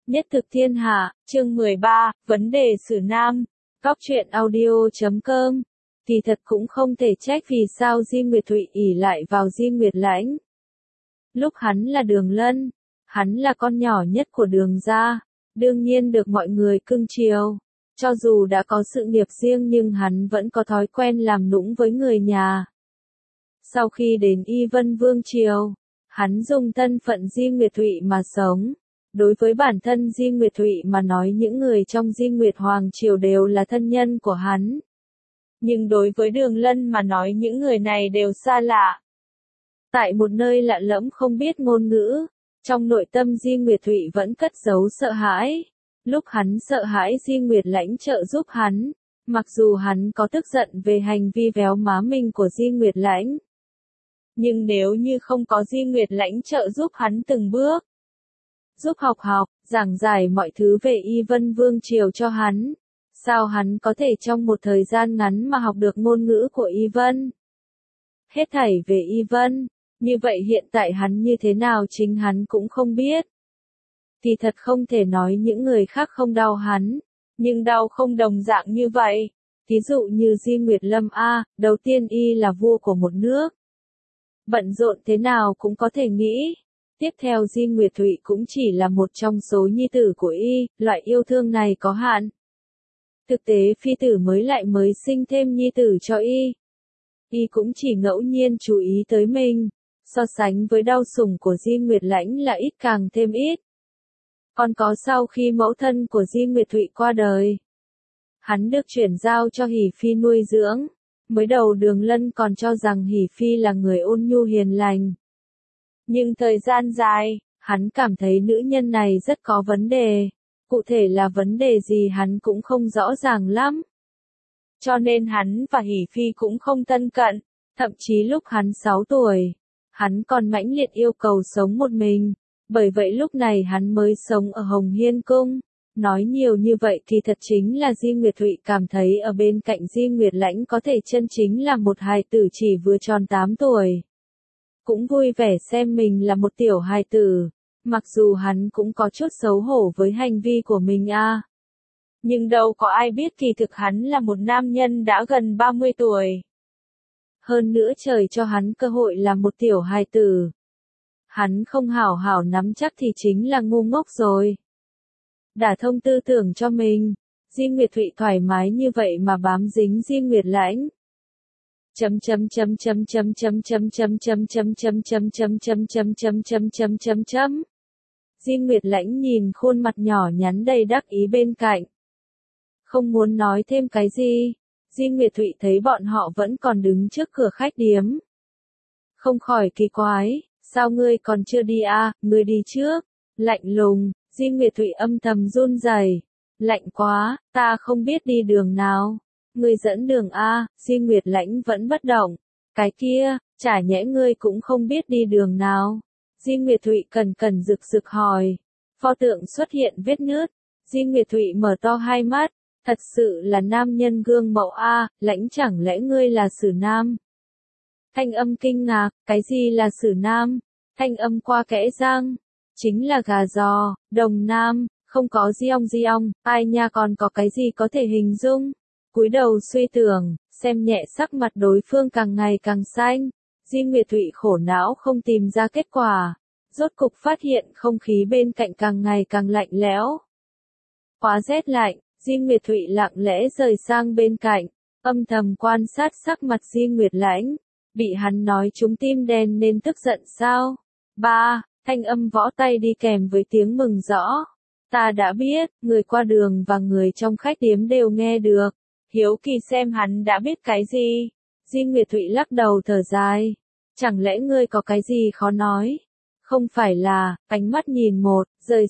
Nhất thực thiên hạ, chương 13, vấn đề xử nam. Góc truyện audio.com. Thì thật cũng không thể trách vì sao Di Nguyệt Thụy ỷ lại vào Di Nguyệt Lãnh. Lúc hắn là Đường Lân, hắn là con nhỏ nhất của Đường gia, đương nhiên được mọi người cưng chiều. Cho dù đã có sự nghiệp riêng nhưng hắn vẫn có thói quen làm nũng với người nhà. Sau khi đến Y Vân Vương Triều, hắn dùng thân phận Di Nguyệt Thụy mà sống. Đối với bản thân Di Nguyệt Thụy mà nói những người trong Di Nguyệt Hoàng Triều đều là thân nhân của hắn. Nhưng đối với Đường Lân mà nói những người này đều xa lạ. Tại một nơi lạ lẫm không biết ngôn ngữ, trong nội tâm Di Nguyệt Thụy vẫn cất giấu sợ hãi. Lúc hắn sợ hãi Di Nguyệt Lãnh trợ giúp hắn, mặc dù hắn có tức giận về hành vi véo má mình của Di Nguyệt Lãnh. Nhưng nếu như không có Di Nguyệt Lãnh trợ giúp hắn từng bước, giúp học, giảng giải mọi thứ về Y Vân Vương Triều cho hắn, sao hắn có thể trong một thời gian ngắn mà học được ngôn ngữ của Y Vân? Hết thảy về Y Vân, như vậy hiện tại hắn như thế nào chính hắn cũng không biết. Thì thật không thể nói những người khác không đau hắn, nhưng đau không đồng dạng như vậy. Ví dụ như Di Nguyệt Lâm đầu tiên y là vua của một nước. Bận rộn thế nào cũng có thể nghĩ. Tiếp theo Di Nguyệt Thụy cũng chỉ là một trong số nhi tử của y, loại yêu thương này có hạn. Thực tế phi tử mới sinh thêm nhi tử cho y. Y cũng chỉ ngẫu nhiên chú ý tới mình, so sánh với đau sủng của Di Nguyệt Lãnh là ít càng thêm ít. Còn có sau khi mẫu thân của Di Nguyệt Thụy qua đời, hắn được chuyển giao cho Hỷ Phi nuôi dưỡng. Mới đầu Đường Lân còn cho rằng Hỷ Phi là người ôn nhu hiền lành. Nhưng thời gian dài, hắn cảm thấy nữ nhân này rất có vấn đề. Cụ thể là vấn đề gì hắn cũng không rõ ràng lắm. Cho nên hắn và Hỷ Phi cũng không thân cận. Thậm chí lúc hắn 6 tuổi, hắn còn mãnh liệt yêu cầu sống một mình. Bởi vậy lúc này hắn mới sống ở Hồng Hiên Cung. Nói nhiều như vậy thì thật chính là Di Nguyệt Thụy cảm thấy ở bên cạnh Di Nguyệt Lãnh có thể chân chính là một hài tử chỉ vừa tròn 8 tuổi. Cũng vui vẻ xem mình là một tiểu hài tử, mặc dù hắn cũng có chút xấu hổ với hành vi của mình Nhưng đâu có ai biết kỳ thực hắn là một nam nhân đã gần 30 tuổi. Hơn nữa trời cho hắn cơ hội là một tiểu hài tử. Hắn không hảo hảo nắm chắc thì chính là ngu ngốc rồi. Đả thông tư tưởng cho mình, Di Nguyệt Thụy thoải mái như vậy mà bám dính Di Nguyệt Lãnh. Di Nguyệt Lãnh nhìn khuôn mặt nhỏ nhắn đầy đắc ý bên cạnh. Không muốn nói thêm cái gì, Di Nguyệt Thụy thấy bọn họ vẫn còn đứng trước cửa khách điếm. Không khỏi kỳ quái, sao ngươi còn chưa đi ngươi đi trước, lạnh lùng. Di Nguyệt Thụy âm thầm run rẩy, lạnh quá, ta không biết đi đường nào. Ngươi dẫn đường Di Nguyệt Lãnh vẫn bất động. Cái kia, chả nhẽ ngươi cũng không biết đi đường nào. Di Nguyệt Thụy cẩn cẩn rực rực hỏi. Pho tượng xuất hiện vết nứt. Di Nguyệt Thụy mở to hai mắt. Thật sự là nam nhân gương mẫu Lãnh chẳng lẽ ngươi là Sử Nam? Thanh âm kinh ngạc, cái gì là Sử Nam? Thanh âm qua kẽ răng. Chính là gà giò, Đồng Nam, không có di ong, ai nha còn có cái gì có thể hình dung. Cúi đầu suy tưởng, xem nhẹ sắc mặt đối phương càng ngày càng xanh. Di Nguyệt Thụy khổ não không tìm ra kết quả. Rốt cục phát hiện không khí bên cạnh càng ngày càng lạnh lẽo. Quá rét lạnh, Di Nguyệt Thụy lặng lẽ rời sang bên cạnh, âm thầm quan sát sắc mặt Di Nguyệt Lãnh. Bị hắn nói trúng tim đen nên tức giận sao? Thanh âm võ tay đi kèm với tiếng mừng rõ. Ta đã biết, người qua đường và người trong khách điếm đều nghe được. Hiếu kỳ xem hắn đã biết cái gì. Di Nguyệt Thụy lắc đầu thở dài. Chẳng lẽ ngươi có cái gì khó nói? Không phải là, ánh mắt nhìn một,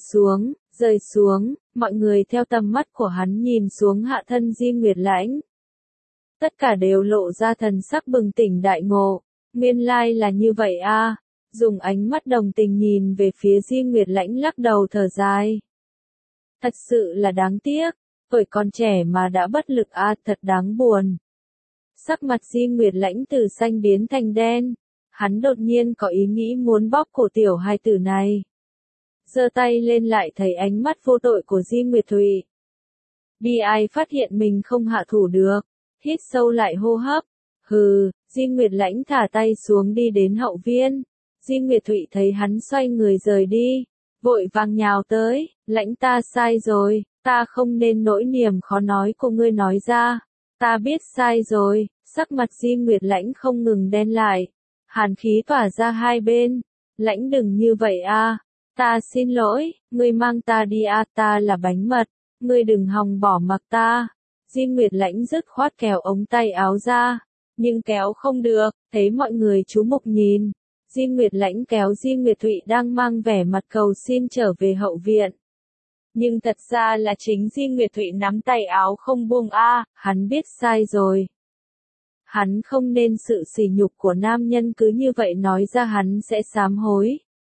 rơi xuống, mọi người theo tầm mắt của hắn nhìn xuống hạ thân Di Nguyệt Lãnh. Tất cả đều lộ ra thần sắc bừng tỉnh đại ngộ. Nguyên lai là như vậy Dùng ánh mắt đồng tình nhìn về phía Di Nguyệt Lãnh lắc đầu thở dài. Thật sự là đáng tiếc, tuổi còn trẻ mà đã bất lực thật đáng buồn. Sắc mặt Di Nguyệt Lãnh từ xanh biến thành đen, hắn đột nhiên có ý nghĩ muốn bóp cổ tiểu hài tử này. giơ tay lên lại thấy ánh mắt vô tội của Di Nguyệt Thụy. Bi ai phát hiện mình không hạ thủ được, hít sâu lại hô hấp. Hừ, Di Nguyệt Lãnh thả tay xuống đi đến hậu viên. Di Nguyệt Thụy thấy hắn xoay người rời đi, vội vàng nhào tới, Lãnh ta sai rồi, ta không nên nỗi niềm khó nói của ngươi nói ra. Ta biết sai rồi, sắc mặt Di Nguyệt Lãnh không ngừng đen lại, hàn khí tỏa ra hai bên. Lãnh đừng như vậy a, ta xin lỗi, ngươi mang ta đi a, ta là bánh mật, ngươi đừng hòng bỏ mặc ta. Di Nguyệt Lãnh dứt khoát kéo ống tay áo ra, nhưng kéo không được, thấy mọi người chú mục nhìn. Di Nguyệt Lãnh kéo Di Nguyệt Thụy đang mang vẻ mặt cầu xin trở về hậu viện. Nhưng thật ra là chính Di Nguyệt Thụy nắm tay áo không buông a, hắn biết sai rồi. Hắn không nên sự sỉ nhục của nam nhân cứ như vậy nói ra, hắn sẽ sám hối.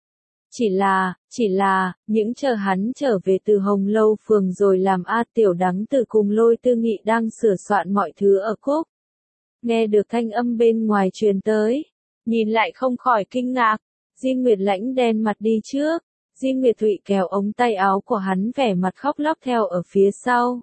Chỉ là, những chờ hắn trở về từ Hồng Lâu Phường rồi làm A Tiểu Đắng Tử cùng Lôi Tư Nghị đang sửa soạn mọi thứ ở cúc. Nghe được thanh âm bên ngoài truyền tới, nhìn lại không khỏi kinh ngạc. Di Nguyệt Lãnh đen mặt đi trước, Di Nguyệt Thụy kéo ống tay áo của hắn vẻ mặt khóc lóc theo ở phía sau.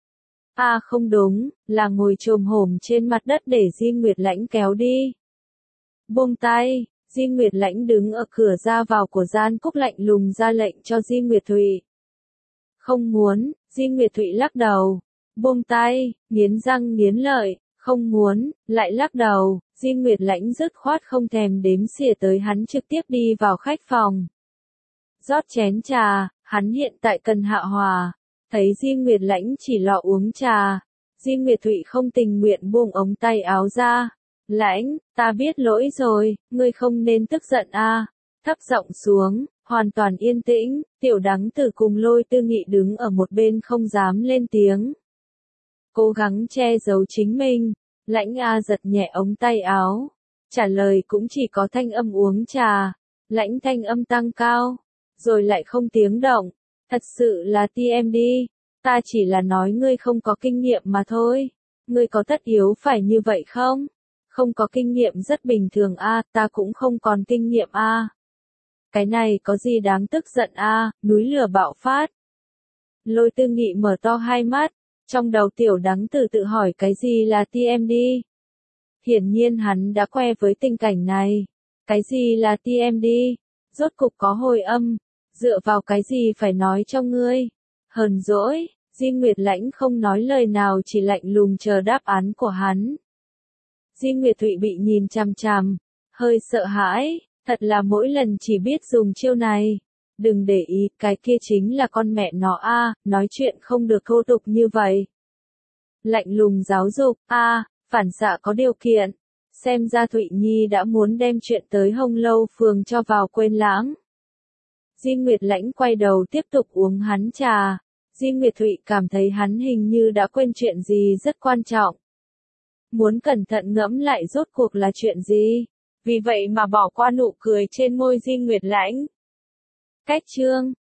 À không đúng, là ngồi chồm hổm trên mặt đất để Di Nguyệt Lãnh kéo đi. Buông tay, Di Nguyệt Lãnh đứng ở cửa ra vào của gian cúc lạnh lùng ra lệnh cho Di Nguyệt Thụy. Không muốn, Di Nguyệt Thụy lắc đầu. Buông tay, nghiến răng nghiến lợi, không muốn, lại lắc đầu. Di Nguyệt Lãnh dứt khoát không thèm đếm xỉa tới hắn, trực tiếp đi vào khách phòng. Rót chén trà, hắn hiện tại cần hạ hòa. Thấy Di Nguyệt Lãnh chỉ lọ uống trà, Di Nguyệt Thụy không tình nguyện buông ống tay áo ra. Lãnh, ta biết lỗi rồi, ngươi không nên tức giận a. Thấp giọng xuống, hoàn toàn yên tĩnh, Tiểu Đắng Tử cùng Lôi Tư Nghị đứng ở một bên không dám lên tiếng. Cố gắng che giấu chính mình, Lãnh a giật nhẹ ống tay áo. Trả lời cũng chỉ có thanh âm uống trà. Lãnh thanh âm tăng cao, rồi lại không tiếng động. Thật sự là TMD, ta chỉ là nói ngươi không có kinh nghiệm mà thôi. Ngươi có tất yếu phải như vậy không? Không có kinh nghiệm rất bình thường a, ta cũng không còn kinh nghiệm a. Cái này có gì đáng tức giận a, núi lửa bạo phát. Lôi Tư Nghị mở to hai mắt, trong đầu Tiểu Đắng Tử tự hỏi cái gì là TMD. Hiển nhiên hắn đã quen với tình cảnh này. Cái gì là TMD? Rốt cục có hồi âm. Dựa vào cái gì phải nói cho ngươi? Hờn dỗi, Di Nguyệt Lãnh không nói lời nào, chỉ lạnh lùng chờ đáp án của hắn. Di Nguyệt Thụy bị nhìn chằm chằm, hơi sợ hãi, thật là mỗi lần chỉ biết dùng chiêu này. Đừng để ý, cái kia chính là con mẹ nó a, nói chuyện không được thô tục như vậy. Lạnh lùng giáo dục, a, phản xạ có điều kiện. Xem ra Thụy Nhi đã muốn đem chuyện tới Hồng Lâu Phường cho vào quên lãng. Di Nguyệt Lãnh quay đầu tiếp tục uống hắn trà. Di Nguyệt Thụy cảm thấy hắn hình như đã quên chuyện gì rất quan trọng. Muốn cẩn thận ngẫm lại rốt cuộc là chuyện gì. Vì vậy mà bỏ qua nụ cười trên môi Di Nguyệt Lãnh. Cách chương